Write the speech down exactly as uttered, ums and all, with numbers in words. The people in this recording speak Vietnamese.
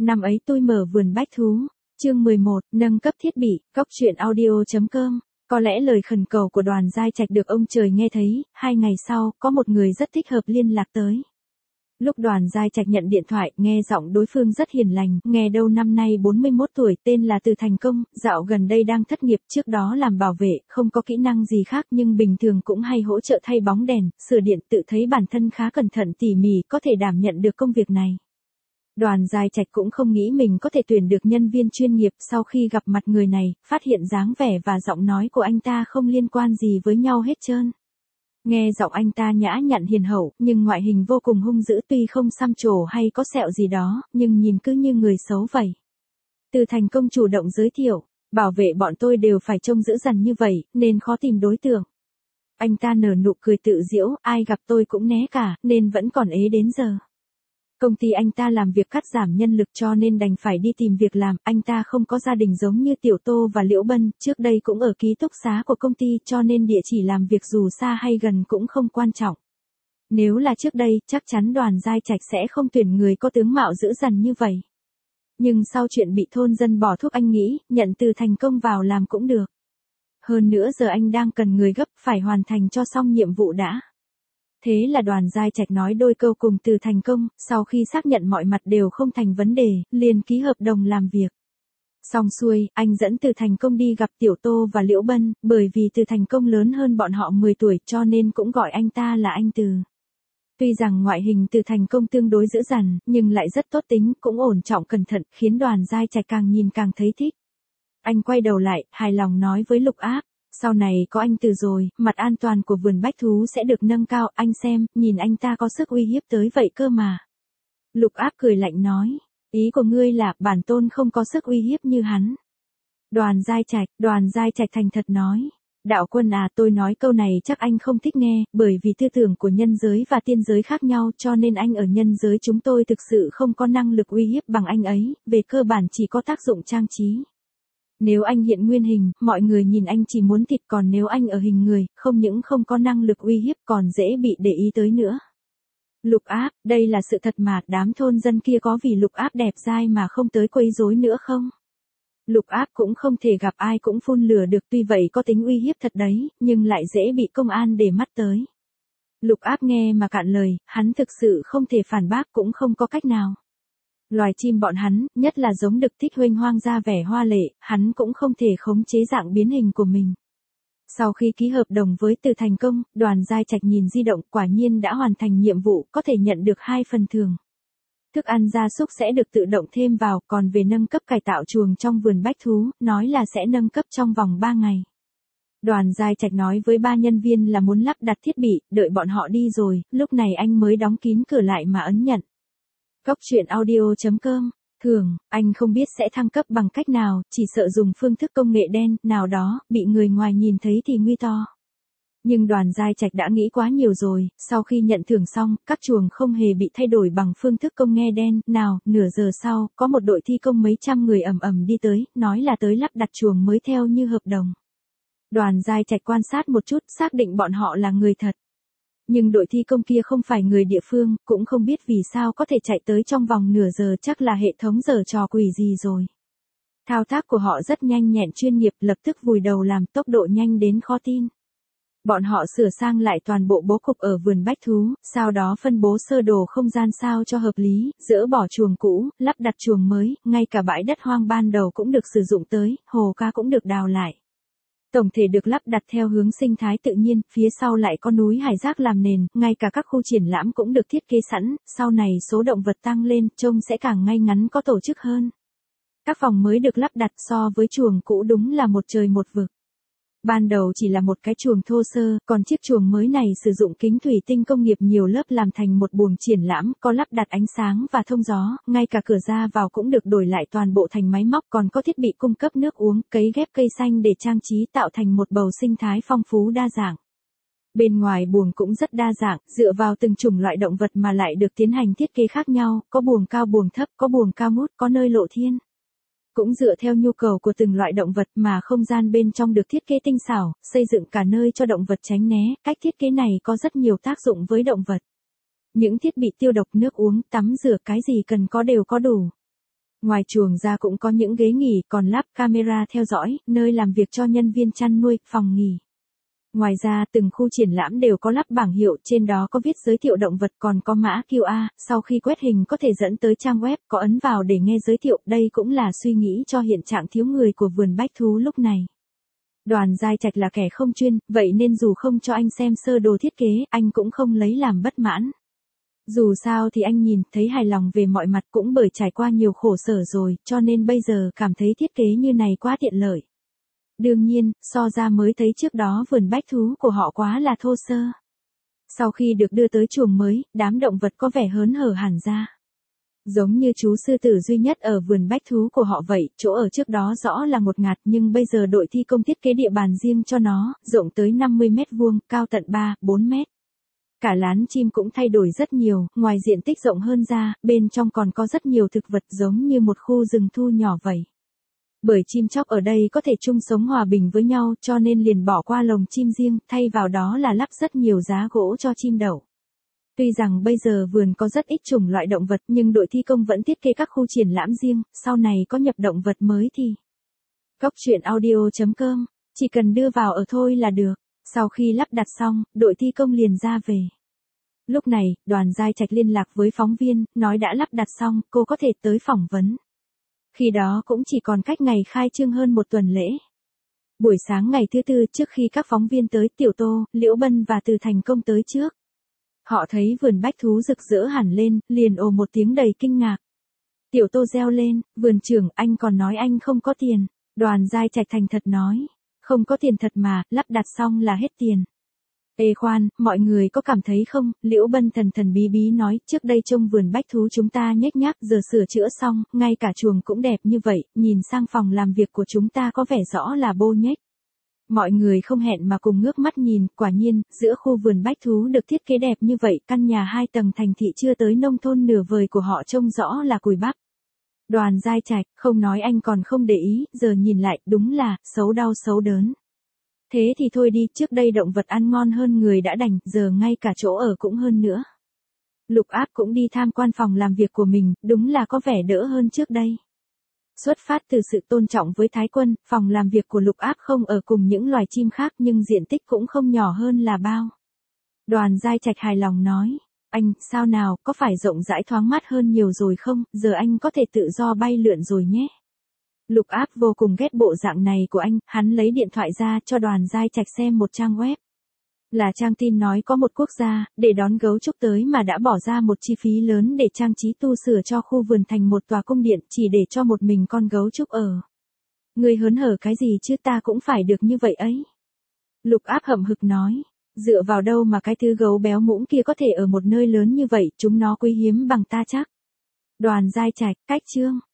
Năm ấy tôi mở vườn bách thú. Chương mười một, nâng cấp thiết bị, cóc truyện audio chấm com. Có lẽ lời khẩn cầu của Đoàn Giai Trạch được ông trời nghe thấy, hai ngày sau, có một người rất thích hợp liên lạc tới. Lúc Đoàn Giai Trạch nhận điện thoại, nghe giọng đối phương rất hiền lành, nghe đâu năm nay bốn mươi mốt tuổi, tên là Từ Thành Công, dạo gần đây đang thất nghiệp, trước đó làm bảo vệ, không có kỹ năng gì khác nhưng bình thường cũng hay hỗ trợ thay bóng đèn, sửa điện, tự thấy bản thân khá cẩn thận tỉ mỉ, có thể đảm nhận được công việc này. Đoàn Giai Trạch cũng không nghĩ mình có thể tuyển được nhân viên chuyên nghiệp, sau khi gặp mặt người này, phát hiện dáng vẻ và giọng nói của anh ta không liên quan gì với nhau hết trơn. Nghe giọng anh ta nhã nhặn hiền hậu, nhưng ngoại hình vô cùng hung dữ, tuy không xăm trổ hay có sẹo gì đó, nhưng nhìn cứ như người xấu vậy. Từ Thành Công chủ động giới thiệu, bảo vệ bọn tôi đều phải trông dữ dằn như vậy, nên khó tìm đối tượng. Anh ta nở nụ cười tự giễu, ai gặp tôi cũng né cả, nên vẫn còn ế đến giờ. Công ty anh ta làm việc cắt giảm nhân lực cho nên đành phải đi tìm việc làm, anh ta không có gia đình giống như Tiểu Tô và Liễu Bân, trước đây cũng ở ký túc xá của công ty cho nên địa chỉ làm việc dù xa hay gần cũng không quan trọng. Nếu là trước đây, chắc chắn Đoàn Giai Trạch sẽ không tuyển người có tướng mạo dữ dằn như vậy. Nhưng sau chuyện bị thôn dân bỏ thuốc anh nghĩ, nhận Từ Thành Công vào làm cũng được. Hơn nữa giờ anh đang cần người gấp, phải hoàn thành cho xong nhiệm vụ đã. Thế là Đoàn Giai Trạch nói đôi câu cùng Từ Thành Công, sau khi xác nhận mọi mặt đều không thành vấn đề, liền ký hợp đồng làm việc. Xong xuôi, anh dẫn Từ Thành Công đi gặp Tiểu Tô và Liễu Bân, bởi vì Từ Thành Công lớn hơn bọn họ mười tuổi cho nên cũng gọi anh ta là anh Từ. Tuy rằng ngoại hình Từ Thành Công tương đối dữ dằn, nhưng lại rất tốt tính, cũng ổn trọng cẩn thận, khiến Đoàn Giai Trạch càng nhìn càng thấy thích. Anh quay đầu lại, hài lòng nói với Lục Áp. Sau này có anh Từ rồi, mặt an toàn của vườn bách thú sẽ được nâng cao, anh xem, nhìn anh ta có sức uy hiếp tới vậy cơ mà. Lục Áp cười lạnh nói, ý của ngươi là bản tôn không có sức uy hiếp như hắn. Đoàn Giai Trạch, Đoàn Giai Trạch thành thật nói, đạo quân à, tôi nói câu này chắc anh không thích nghe, bởi vì tư tưởng của nhân giới và tiên giới khác nhau cho nên anh ở nhân giới chúng tôi thực sự không có năng lực uy hiếp bằng anh ấy, về cơ bản chỉ có tác dụng trang trí. Nếu anh hiện nguyên hình, mọi người nhìn anh chỉ muốn thịt, còn nếu anh ở hình người, không những không có năng lực uy hiếp còn dễ bị để ý tới nữa. Lục Áp, đây là sự thật mà, đám thôn dân kia có vì Lục Áp đẹp dai mà không tới quấy rối nữa không? Lục Áp cũng không thể gặp ai cũng phun lửa được, tuy vậy có tính uy hiếp thật đấy, nhưng lại dễ bị công an để mắt tới. Lục Áp nghe mà cạn lời, hắn thực sự không thể phản bác cũng không có cách nào. Loài chim bọn hắn, nhất là giống đực thích huênh hoang ra vẻ hoa lệ, hắn cũng không thể khống chế dạng biến hình của mình. Sau khi ký hợp đồng với Từ Thành Công, Đoàn Giai Trạch nhìn di động, quả nhiên đã hoàn thành nhiệm vụ, có thể nhận được hai phần thưởng. Thức ăn gia súc sẽ được tự động thêm vào, còn về nâng cấp cải tạo chuồng trong vườn bách thú, nói là sẽ nâng cấp trong vòng ba ngày. Đoàn Giai Trạch nói với ba nhân viên là muốn lắp đặt thiết bị, đợi bọn họ đi rồi, lúc này anh mới đóng kín cửa lại mà ấn nhận. Cóc truyện audio chấm com. Thường, anh không biết sẽ thăng cấp bằng cách nào, chỉ sợ dùng phương thức công nghệ đen nào đó, bị người ngoài nhìn thấy thì nguy to. Nhưng Đoàn Giai Trạch đã nghĩ quá nhiều rồi, sau khi nhận thưởng xong, các chuồng không hề bị thay đổi bằng phương thức công nghệ đen, nào, nửa giờ sau, có một đội thi công mấy trăm người ầm ầm đi tới, nói là tới lắp đặt chuồng mới theo như hợp đồng. Đoàn Giai Trạch quan sát một chút, xác định bọn họ là người thật. Nhưng đội thi công kia không phải người địa phương, cũng không biết vì sao có thể chạy tới trong vòng nửa giờ, chắc là hệ thống giở trò quỷ gì rồi. Thao tác của họ rất nhanh nhẹn chuyên nghiệp, lập tức vùi đầu làm, tốc độ nhanh đến khó tin. Bọn họ sửa sang lại toàn bộ bố cục ở vườn bách thú, sau đó phân bố sơ đồ không gian sao cho hợp lý, dỡ bỏ chuồng cũ, lắp đặt chuồng mới, ngay cả bãi đất hoang ban đầu cũng được sử dụng tới, hồ cá cũng được đào lại. Tổng thể được lắp đặt theo hướng sinh thái tự nhiên, phía sau lại có núi hải rác làm nền, ngay cả các khu triển lãm cũng được thiết kế sẵn, sau này số động vật tăng lên, trông sẽ càng ngay ngắn có tổ chức hơn. Các phòng mới được lắp đặt so với chuồng cũ đúng là một trời một vực. Ban đầu chỉ là một cái chuồng thô sơ, còn chiếc chuồng mới này sử dụng kính thủy tinh công nghiệp nhiều lớp làm thành một buồng triển lãm, có lắp đặt ánh sáng và thông gió, ngay cả cửa ra vào cũng được đổi lại toàn bộ thành máy móc, còn có thiết bị cung cấp nước uống, cấy ghép cây xanh để trang trí tạo thành một bầu sinh thái phong phú đa dạng. Bên ngoài buồng cũng rất đa dạng, dựa vào từng chủng loại động vật mà lại được tiến hành thiết kế khác nhau, có buồng cao buồng thấp, có buồng cao mút, có nơi lộ thiên. Cũng dựa theo nhu cầu của từng loại động vật mà không gian bên trong được thiết kế tinh xảo, xây dựng cả nơi cho động vật tránh né, cách thiết kế này có rất nhiều tác dụng với động vật. Những thiết bị tiêu độc nước uống, tắm rửa cái gì cần có đều có đủ. Ngoài chuồng ra cũng có những ghế nghỉ, còn lắp camera theo dõi, nơi làm việc cho nhân viên chăn nuôi, phòng nghỉ. Ngoài ra, từng khu triển lãm đều có lắp bảng hiệu, trên đó có viết giới thiệu động vật, còn có mã quy rờ, sau khi quét hình có thể dẫn tới trang web, có ấn vào để nghe giới thiệu, đây cũng là suy nghĩ cho hiện trạng thiếu người của vườn bách thú lúc này. Đoàn Giai Trạch là kẻ không chuyên, vậy nên dù không cho anh xem sơ đồ thiết kế, anh cũng không lấy làm bất mãn. Dù sao thì anh nhìn thấy hài lòng về mọi mặt, cũng bởi trải qua nhiều khổ sở rồi, cho nên bây giờ cảm thấy thiết kế như này quá tiện lợi. Đương nhiên, so ra mới thấy trước đó vườn bách thú của họ quá là thô sơ. Sau khi được đưa tới chuồng mới, đám động vật có vẻ hớn hở hẳn ra. Giống như chú sư tử duy nhất ở vườn bách thú của họ vậy, chỗ ở trước đó rõ là ngột ngạt nhưng bây giờ đội thi công thiết kế địa bàn riêng cho nó, rộng tới năm mươi mét vuông, cao tận ba, bốn mét. Cả lán chim cũng thay đổi rất nhiều, ngoài diện tích rộng hơn ra, bên trong còn có rất nhiều thực vật giống như một khu rừng thu nhỏ vậy. Bởi chim chóc ở đây có thể chung sống hòa bình với nhau cho nên liền bỏ qua lồng chim riêng, thay vào đó là lắp rất nhiều giá gỗ cho chim đậu. Tuy rằng bây giờ vườn có rất ít chủng loại động vật nhưng đội thi công vẫn thiết kế các khu triển lãm riêng, sau này có nhập động vật mới thì. Cóc truyện audio chấm com, chỉ cần đưa vào ở thôi là được. Sau khi lắp đặt xong, đội thi công liền ra về. Lúc này, Đoàn Giai Trạch liên lạc với phóng viên, nói đã lắp đặt xong, cô có thể tới phỏng vấn. Khi đó cũng chỉ còn cách ngày khai trương hơn một tuần lễ. Buổi sáng ngày thứ tư trước khi các phóng viên tới, Tiểu Tô, Liễu Bân và Từ Thành Công tới trước. Họ thấy vườn bách thú rực rỡ hẳn lên, liền ồ một tiếng đầy kinh ngạc. Tiểu Tô reo lên, vườn trưởng, anh còn nói anh không có tiền. Đoàn Giai Trạch thành thật nói, không có tiền thật mà, lắp đặt xong là hết tiền. Ê khoan, mọi người có cảm thấy không, Liễu Bân thần thần bí bí nói, trước đây trông vườn bách thú chúng ta nhếch nhác, giờ sửa chữa xong, ngay cả chuồng cũng đẹp như vậy, nhìn sang phòng làm việc của chúng ta có vẻ rõ là bô nhếch. Mọi người không hẹn mà cùng ngước mắt nhìn, quả nhiên, giữa khu vườn bách thú được thiết kế đẹp như vậy, căn nhà hai tầng thành thị chưa tới nông thôn nửa vời của họ trông rõ là cùi bắp. Đoàn Giai Trạch, không nói anh còn không để ý, giờ nhìn lại, đúng là, xấu đau xấu đớn. Thế thì thôi đi, trước đây động vật ăn ngon hơn người đã đành, giờ ngay cả chỗ ở cũng hơn nữa. Lục Áp cũng đi tham quan phòng làm việc của mình, đúng là có vẻ đỡ hơn trước đây. Xuất phát từ sự tôn trọng với Thái Quân, phòng làm việc của Lục Áp không ở cùng những loài chim khác nhưng diện tích cũng không nhỏ hơn là bao. Đoàn Giai Trạch hài lòng nói, anh, sao nào, có phải rộng rãi thoáng mát hơn nhiều rồi không, giờ anh có thể tự do bay lượn rồi nhé. Lục Áp vô cùng ghét bộ dạng này của anh, hắn lấy điện thoại ra cho Đoàn Giai Trạch xem một trang web. Là trang tin nói có một quốc gia, để đón gấu trúc tới mà đã bỏ ra một chi phí lớn để trang trí tu sửa cho khu vườn thành một tòa cung điện chỉ để cho một mình con gấu trúc ở. Người hớn hở cái gì chứ, ta cũng phải được như vậy ấy. Lục Áp hậm hực nói, dựa vào đâu mà cái thứ gấu béo mũm kia có thể ở một nơi lớn như vậy, chúng nó quý hiếm bằng ta chắc. Đoàn Giai Trạch, cách chương.